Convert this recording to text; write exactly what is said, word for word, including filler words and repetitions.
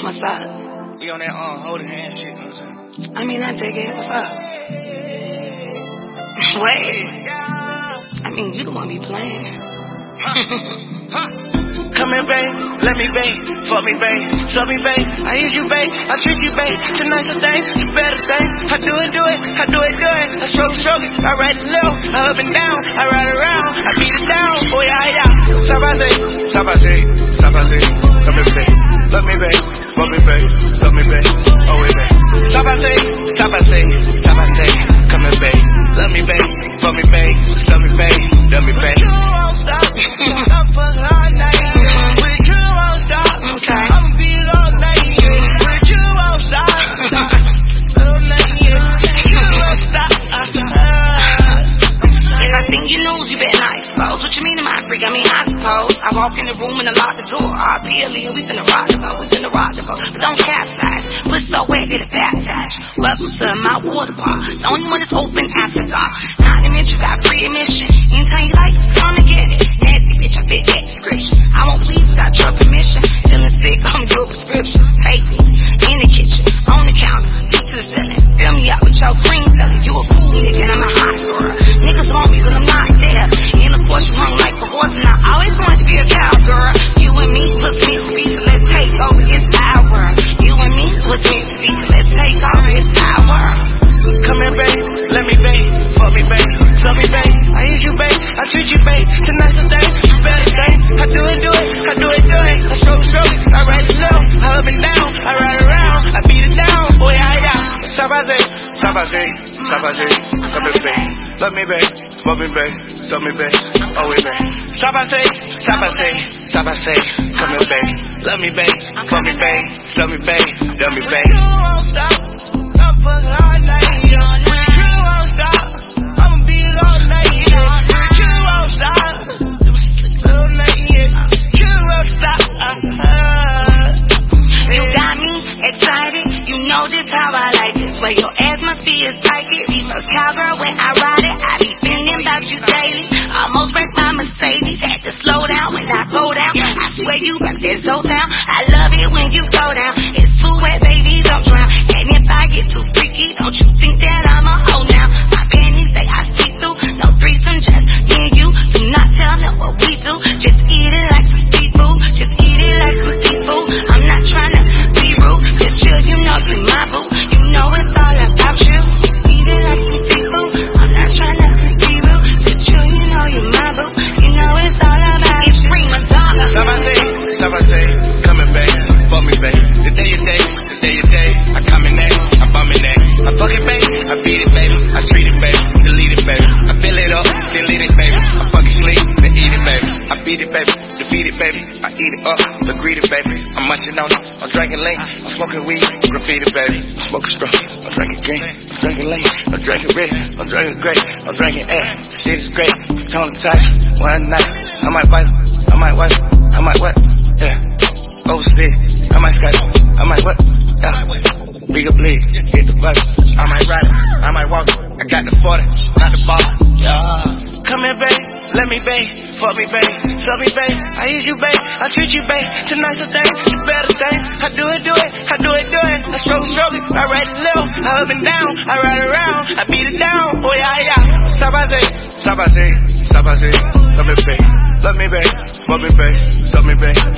What's up? We on that um, holding hand shit, you know what I'm saying? I mean, I dig it. What's up? Wait. I mean, you the one be playing. Huh. Huh. Come here, babe, let me, babe, fuck me, babe, suck me, babe, I eat you, babe, I treat you, babe, tonight's a thing, you better thing, I do it, do it, I do it, do it, I stroke, stroke it, I ride it low, I up and down, I ride around, I beat it down, oh yeah, yeah, Sabase, Sabase, Sabase, come here, babe, love me, babe, fuck me, babe, suck me, babe, oh yeah, babe, Sabase, Sabase, Sabase, come here, babe, love me, babe, fuck me, babe, suck me, babe, love me, babe. What you mean am I freak? I mean, I suppose I walk in the room and I lock the door. R P L E and we finna rock the boat. We finna rock the boat. But don't capsize. Put so wet, get it baptized. Welcome to my water park. The only one that's open after dark. Not to mention you got free admission. Anytime you like, come and get it. Nasty bitch, I fit that description. I won't please without your permission. Feeling sick, come do a prescription. Take me in the kitchen, on the counter, get to the ceiling. Fill me out with your green belly. You a cool nigga and I'm a hot girl. Niggas want me but I'm not there. You hung like a horse and I always wanted to be a cowgirl. You and me was meant to be, so let's take over, it's our world. You and me was meant to be, so let's take over, it's our world. Come here, babe, let me, babe, fuck me, babe, suck me, babe, I eat you, babe, I treat you, babe, tonight's a thing, you better thing, I do it, do it, I do it, do it, I stroke, stroke it, I ride it low, I up and down, I ride around, I beat it down, oh yeah, yeah, Sabase, Sabase, Sabase, come here, babe, love me, babe, fuck me, babe, suck me, babe, oh yeah, babe, Sabase, Sabase, Sabase, come here, babe, love me, babe, fuck me, babe, suck me, babe, love me, babe. You won't stop, I'm fucking all night, you won't stop, I'ma beat it all night, you won't stop, all night, you won't stop. You got me excited, you know just how I like it. Where your ass must be as tight, it be most cowgirl when I ride it. I be thinking about you daily, almost wrecked my Mercedes. Had to slow down when I go down. I swear you rock that so down. I love it when you go down. It's too wet, baby, don't drown. And if I get too freaky, don't you think that I'm a hoe now? My panties, they I see through. No threesome, just me and you. Do not tell them what we do. Just eat it like some seafood. Just eat it like some seafood. I'm not trying to be rude. Just chill, you know you my boo. You know it's all about you. Just eat it like some seafood. I'm not trying to be rude. Just chill, you know you my boo. You know it's all about you. It's prima donna. Sabase, Sabase, come here, babe, fuck me, babe. Today your day, today your day. I come in there, I bum in there. I fuck it, babe, I beat it, baby. I treat it, baby, delete it, baby. I fill it up, delete it, baby. I fuck it, sleep, then eat it, baby. I beat it, baby, defeat it, baby. I eat it up, agree it, baby. I'm munching on it, I'm drinking lean, I'm smoking weed, graffiti, baby. I'm smoking straw, I'm drinking green, I'm drinking lean, I'm drinking red, I'm drinking grape, I'm drinking air. Shit is great, tone tight, one night. I might bite, I might wipe, I might what? Yeah. Overseas, I might skype, I might what? Yeah. Bigger bleed, hit the button. I might ride it, I might walk it. I got the forty, not the ball. Yeah. Come here, babe, let me, babe, fuck me, babe, suck me, babe, I eat you, babe, I treat you, babe, tonight's a thing, you better thing, I do it, do it, I do it, do it, I stroke, stroke it, I ride it low, I up and down, I ride around, I beat it down, oh yeah, yeah, Sabase, Sabase, Sabase, come here, babe, love me, babe, fuck me, babe, suck me, babe.